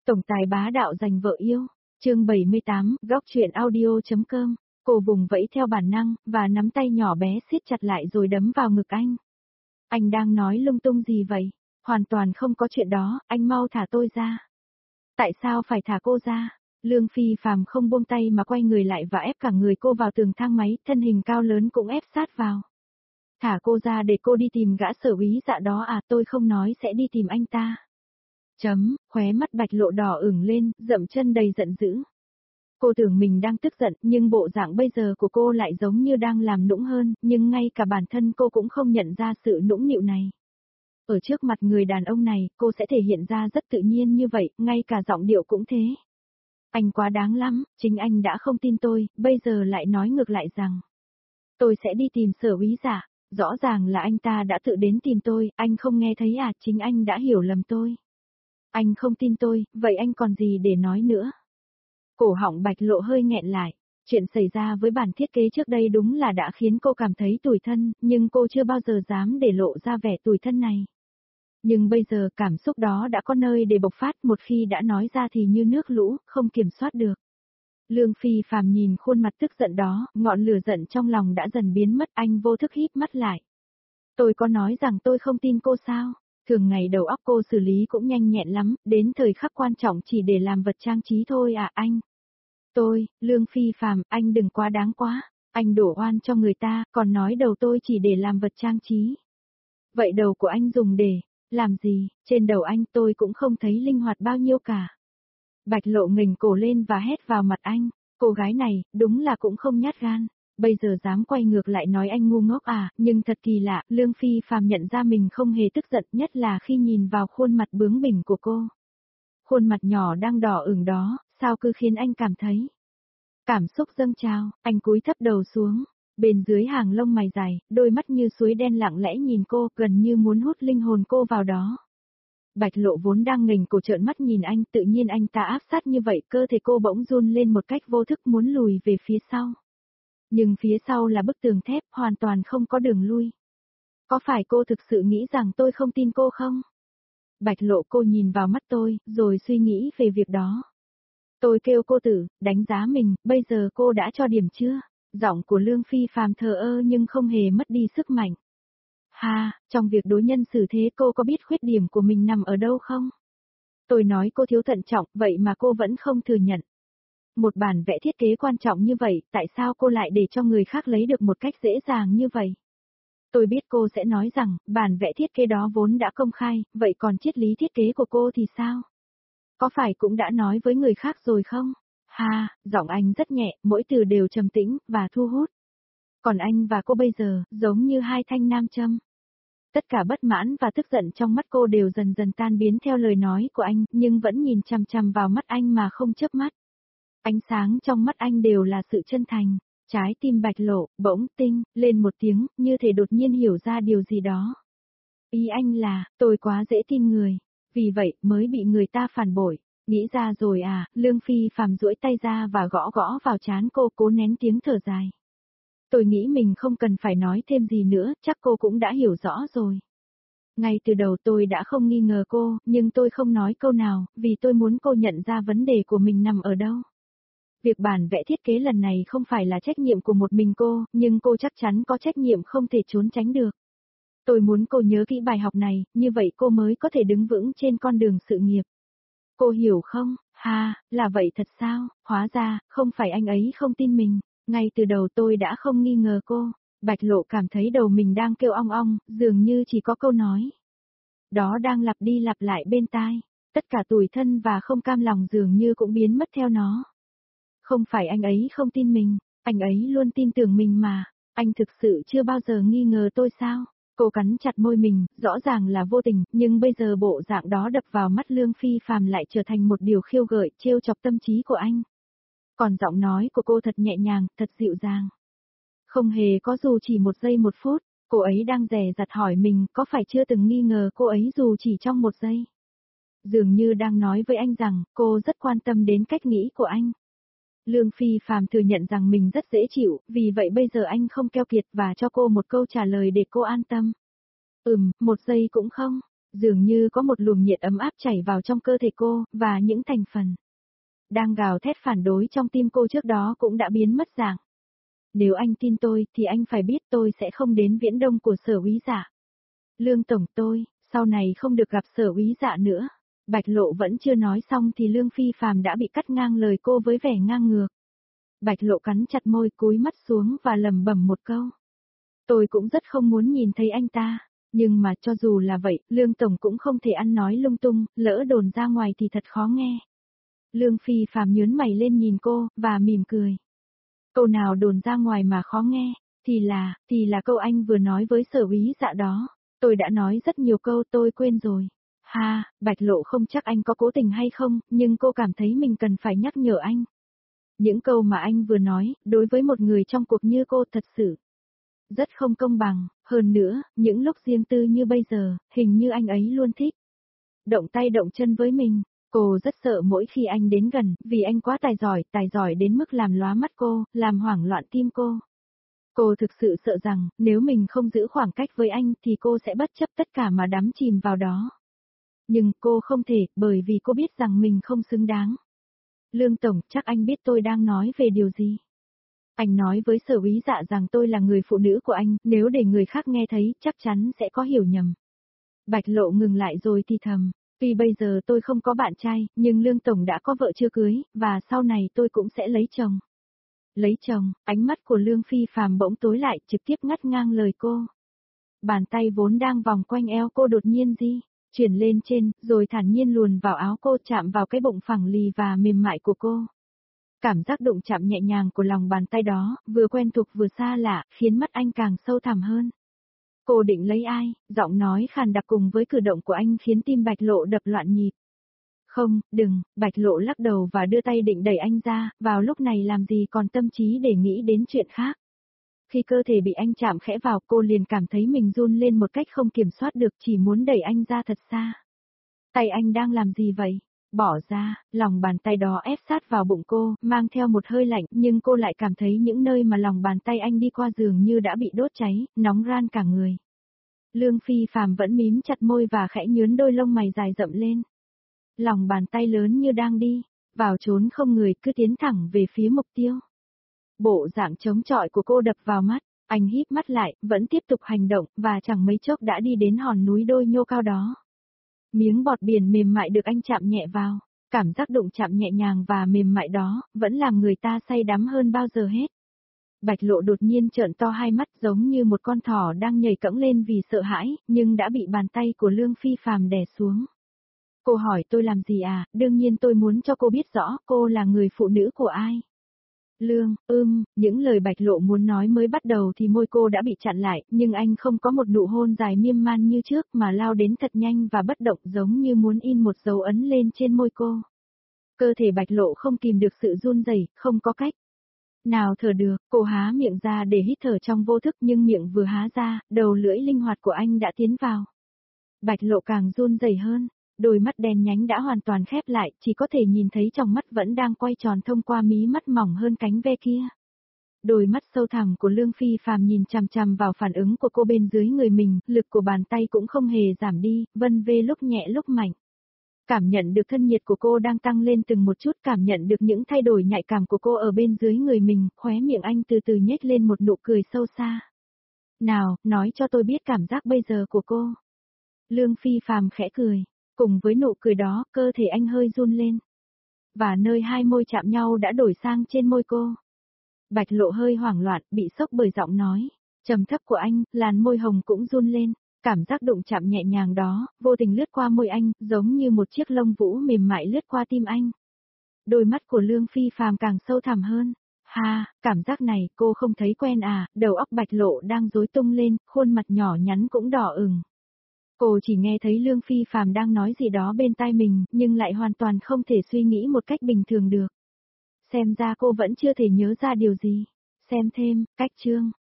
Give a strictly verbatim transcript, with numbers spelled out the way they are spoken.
Tổng tài bá đạo giành vợ yêu. Chương bảy mươi tám, góc truyện audio.com. Cô vùng vẫy theo bản năng, và nắm tay nhỏ bé siết chặt lại rồi đấm vào ngực anh. Anh đang nói lung tung gì vậy? Hoàn toàn không có chuyện đó, anh mau thả tôi ra. Tại sao phải thả cô ra? Lương Phi Phàm không buông tay mà quay người lại và ép cả người cô vào tường thang máy, thân hình cao lớn cũng ép sát vào. Thả cô ra để cô đi tìm gã sở úy dạ đó à, tôi không nói sẽ đi tìm anh ta. Chấm, khóe mắt Bạch Lộ đỏ ửng lên, dậm chân đầy giận dữ. Cô tưởng mình đang tức giận, nhưng bộ dạng bây giờ của cô lại giống như đang làm nũng hơn, nhưng ngay cả bản thân cô cũng không nhận ra sự nũng nịu này. Ở trước mặt người đàn ông này, cô sẽ thể hiện ra rất tự nhiên như vậy, ngay cả giọng điệu cũng thế. Anh quá đáng lắm, chính anh đã không tin tôi, bây giờ lại nói ngược lại rằng tôi sẽ đi tìm sở úy dạ, rõ ràng là anh ta đã tự đến tìm tôi, anh không nghe thấy à, chính anh đã hiểu lầm tôi. Anh không tin tôi, vậy anh còn gì để nói nữa? Cổ họng Bạch Lộ hơi nghẹn lại, chuyện xảy ra với bản thiết kế trước đây đúng là đã khiến cô cảm thấy tủi thân, nhưng cô chưa bao giờ dám để lộ ra vẻ tủi thân này. Nhưng bây giờ cảm xúc đó đã có nơi để bộc phát, một khi đã nói ra thì như nước lũ, không kiểm soát được. Lương Phi Phàm nhìn khuôn mặt tức giận đó, ngọn lửa giận trong lòng đã dần biến mất, anh vô thức híp mắt lại. Tôi có nói rằng tôi không tin cô sao? Thường ngày đầu óc cô xử lý cũng nhanh nhẹn lắm, đến thời khắc quan trọng chỉ để làm vật trang trí thôi à anh? Tôi, Lương Phi Phàm, anh đừng quá đáng quá, anh đổ oan cho người ta, còn nói đầu tôi chỉ để làm vật trang trí. Vậy đầu của anh dùng để làm gì? Trên đầu anh tôi cũng không thấy linh hoạt bao nhiêu cả. Bạch Lộ nghềnh cổ lên và hét vào mặt anh, cô gái này, đúng là cũng không nhát gan. Bây giờ dám quay ngược lại nói anh ngu ngốc à, nhưng thật kỳ lạ, Lương Phi Phàm nhận ra mình không hề tức giận, nhất là khi nhìn vào khuôn mặt bướng bỉnh của cô. Khuôn mặt nhỏ đang đỏ ửng đó, sao cứ khiến anh cảm thấy cảm xúc dâng trào, anh cúi thấp đầu xuống, bên dưới hàng lông mày dài, đôi mắt như suối đen lặng lẽ nhìn cô, gần như muốn hút linh hồn cô vào đó. Bạch Lộ vốn đang nghềnh cổ trợn mắt nhìn anh, tự nhiên anh ta áp sát như vậy, cơ thể cô bỗng run lên một cách vô thức muốn lùi về phía sau. Nhưng phía sau là bức tường thép, hoàn toàn không có đường lui. Có phải cô thực sự nghĩ rằng tôi không tin cô không? Bạch Lộ, cô nhìn vào mắt tôi, rồi suy nghĩ về việc đó. Tôi kêu cô tử, đánh giá mình, bây giờ cô đã cho điểm chưa? Giọng của Lương Phi Phàm thờ ơ nhưng không hề mất đi sức mạnh. Ha, trong việc đối nhân xử thế cô có biết khuyết điểm của mình nằm ở đâu không? Tôi nói cô thiếu thận trọng, vậy mà cô vẫn không thừa nhận. Một bản vẽ thiết kế quan trọng như vậy, tại sao cô lại để cho người khác lấy được một cách dễ dàng như vậy? Tôi biết cô sẽ nói rằng, bản vẽ thiết kế đó vốn đã công khai, vậy còn triết lý thiết kế của cô thì sao? Có phải cũng đã nói với người khác rồi không? Ha, giọng anh rất nhẹ, mỗi từ đều trầm tĩnh, và thu hút. Còn anh và cô bây giờ, giống như hai thanh nam châm. Tất cả bất mãn và tức giận trong mắt cô đều dần dần tan biến theo lời nói của anh, nhưng vẫn nhìn chằm chằm vào mắt anh mà không chớp mắt. Ánh sáng trong mắt anh đều là sự chân thành. Trái tim Bạch Lộ, bỗng tinh, lên một tiếng, như thể đột nhiên hiểu ra điều gì đó. Ý anh là, tôi quá dễ tin người, vì vậy mới bị người ta phản bội. Nghĩ ra rồi à, Lương Phi Phàm duỗi tay ra và gõ gõ vào trán cô, cố nén tiếng thở dài. Tôi nghĩ mình không cần phải nói thêm gì nữa, chắc cô cũng đã hiểu rõ rồi. Ngay từ đầu tôi đã không nghi ngờ cô, nhưng tôi không nói câu nào, vì tôi muốn cô nhận ra vấn đề của mình nằm ở đâu. Việc bản vẽ thiết kế lần này không phải là trách nhiệm của một mình cô, nhưng cô chắc chắn có trách nhiệm không thể trốn tránh được. Tôi muốn cô nhớ kỹ bài học này, như vậy cô mới có thể đứng vững trên con đường sự nghiệp. Cô hiểu không? Ha, là vậy thật sao? Hóa ra, không phải anh ấy không tin mình. Ngay từ đầu tôi đã không nghi ngờ cô. Bạch Lộ cảm thấy đầu mình đang kêu ong ong, dường như chỉ có câu nói đó đang lặp đi lặp lại bên tai. Tất cả tủi thân và không cam lòng dường như cũng biến mất theo nó. Không phải anh ấy không tin mình, anh ấy luôn tin tưởng mình mà. Anh thực sự chưa bao giờ nghi ngờ tôi sao? Cô cắn chặt môi mình, rõ ràng là vô tình, nhưng bây giờ bộ dạng đó đập vào mắt Lương Phi Phàm lại trở thành một điều khiêu gợi, trêu chọc tâm trí của anh. Còn giọng nói của cô thật nhẹ nhàng, thật dịu dàng. Không hề có dù chỉ một giây một phút, cô ấy đang dè dặt hỏi mình có phải chưa từng nghi ngờ cô ấy dù chỉ trong một giây. Dường như đang nói với anh rằng, cô rất quan tâm đến cách nghĩ của anh. Lương Phi Phàm thừa nhận rằng mình rất dễ chịu, vì vậy bây giờ anh không keo kiệt và cho cô một câu trả lời để cô an tâm. Ừm, một giây cũng không. Dường như có một luồng nhiệt ấm áp chảy vào trong cơ thể cô, và những thành phần đang gào thét phản đối trong tim cô trước đó cũng đã biến mất dạng. Nếu anh tin tôi, thì anh phải biết tôi sẽ không đến Viễn Đông của Sở Úy Dạ. Lương Tổng, tôi, sau này không được gặp Sở Úy Dạ nữa. Bạch Lộ vẫn chưa nói xong thì Lương Phi Phàm đã bị cắt ngang lời cô với vẻ ngang ngược. Bạch Lộ cắn chặt môi, cúi mắt xuống và lẩm bẩm một câu. Tôi cũng rất không muốn nhìn thấy anh ta, nhưng mà cho dù là vậy, Lương Tổng cũng không thể ăn nói lung tung, lỡ đồn ra ngoài thì thật khó nghe. Lương Phi Phàm nhướng mày lên nhìn cô, và mỉm cười. Câu nào đồn ra ngoài mà khó nghe, thì là, thì là câu anh vừa nói với Sở Úy Dạ đó. Tôi đã nói rất nhiều câu, tôi quên rồi. Ha, Bạch Lộ không chắc anh có cố tình hay không, nhưng cô cảm thấy mình cần phải nhắc nhở anh. Những câu mà anh vừa nói, đối với một người trong cuộc như cô thật sự rất không công bằng, hơn nữa, những lúc riêng tư như bây giờ, hình như anh ấy luôn thích động tay động chân với mình. Cô rất sợ mỗi khi anh đến gần, vì anh quá tài giỏi, tài giỏi đến mức làm lóa mắt cô, làm hoảng loạn tim cô. Cô thực sự sợ rằng, nếu mình không giữ khoảng cách với anh thì cô sẽ bất chấp tất cả mà đắm chìm vào đó. Nhưng cô không thể, bởi vì cô biết rằng mình không xứng đáng. Lương Tổng, chắc anh biết tôi đang nói về điều gì. Anh nói với Sở Úy Dạ rằng tôi là người phụ nữ của anh, nếu để người khác nghe thấy, chắc chắn sẽ có hiểu nhầm. Bạch Lộ ngừng lại rồi thì thầm. Vì bây giờ tôi không có bạn trai, nhưng Lương Tổng đã có vợ chưa cưới, và sau này tôi cũng sẽ lấy chồng. Lấy chồng, ánh mắt của Lương Phi Phàm bỗng tối lại, trực tiếp ngắt ngang lời cô. Bàn tay vốn đang vòng quanh eo cô đột nhiên di chuyển lên trên, rồi thản nhiên luồn vào áo cô, chạm vào cái bụng phẳng lì và mềm mại của cô. Cảm giác đụng chạm nhẹ nhàng của lòng bàn tay đó, vừa quen thuộc vừa xa lạ, khiến mắt anh càng sâu thẳm hơn. Cô định lấy ai? Giọng nói khàn đặc cùng với cử động của anh khiến tim Bạch Lộ đập loạn nhịp. Không, đừng, Bạch Lộ lắc đầu và đưa tay định đẩy anh ra, vào lúc này làm gì còn tâm trí để nghĩ đến chuyện khác. Khi cơ thể bị anh chạm khẽ vào, cô liền cảm thấy mình run lên một cách không kiểm soát được, chỉ muốn đẩy anh ra thật xa. Tay anh đang làm gì vậy? Bỏ ra, lòng bàn tay đó ép sát vào bụng cô, mang theo một hơi lạnh, nhưng cô lại cảm thấy những nơi mà lòng bàn tay anh đi qua dường như đã bị đốt cháy, nóng ran cả người. Lương Phi Phàm vẫn mím chặt môi và khẽ nhướng đôi lông mày dài rậm lên. Lòng bàn tay lớn như đang đi vào chốn không người, cứ tiến thẳng về phía mục tiêu. Bộ dạng chống chọi của cô đập vào mắt, anh híp mắt lại, vẫn tiếp tục hành động, và chẳng mấy chốc đã đi đến hòn núi đôi nhô cao đó. Miếng bọt biển mềm mại được anh chạm nhẹ vào, cảm giác đụng chạm nhẹ nhàng và mềm mại đó, vẫn làm người ta say đắm hơn bao giờ hết. Bạch Lộ đột nhiên trợn to hai mắt giống như một con thỏ đang nhảy cẫng lên vì sợ hãi, nhưng đã bị bàn tay của Lương Phi Phàm đè xuống. Cô hỏi tôi làm gì à, đương nhiên tôi muốn cho cô biết rõ cô là người phụ nữ của ai. Lương, ưm, những lời Bạch Lộ muốn nói mới bắt đầu thì môi cô đã bị chặn lại, nhưng anh không có một nụ hôn dài miên man như trước mà lao đến thật nhanh và bất động giống như muốn in một dấu ấn lên trên môi cô. Cơ thể Bạch Lộ không kìm được sự run rẩy, không có cách nào thở được, cô há miệng ra để hít thở trong vô thức nhưng miệng vừa há ra, đầu lưỡi linh hoạt của anh đã tiến vào. Bạch Lộ càng run rẩy hơn. Đôi mắt đen nhánh đã hoàn toàn khép lại, chỉ có thể nhìn thấy trong mắt vẫn đang quay tròn thông qua mí mắt mỏng hơn cánh ve kia. Đôi mắt sâu thẳm của Lương Phi Phàm nhìn chằm chằm vào phản ứng của cô bên dưới người mình, lực của bàn tay cũng không hề giảm đi, vân vê lúc nhẹ lúc mạnh. Cảm nhận được thân nhiệt của cô đang tăng lên từng một chút, cảm nhận được những thay đổi nhạy cảm của cô ở bên dưới người mình, khóe miệng anh từ từ nhếch lên một nụ cười sâu xa. Nào, nói cho tôi biết cảm giác bây giờ của cô. Lương Phi Phàm khẽ cười. Cùng với nụ cười đó, cơ thể anh hơi run lên. Và nơi hai môi chạm nhau đã đổi sang trên môi cô. Bạch Lộ hơi hoảng loạn, bị sốc bởi giọng nói trầm thấp của anh, làn môi hồng cũng run lên. Cảm giác đụng chạm nhẹ nhàng đó, vô tình lướt qua môi anh, giống như một chiếc lông vũ mềm mại lướt qua tim anh. Đôi mắt của Lương Phi Phàm càng sâu thẳm hơn. Ha, cảm giác này, cô không thấy quen à, đầu óc Bạch Lộ đang rối tung lên, khuôn mặt nhỏ nhắn cũng đỏ ửng. Cô chỉ nghe thấy Lương Phi Phàm đang nói gì đó bên tai mình, nhưng lại hoàn toàn không thể suy nghĩ một cách bình thường được. Xem ra cô vẫn chưa thể nhớ ra điều gì. Xem thêm, cách chương.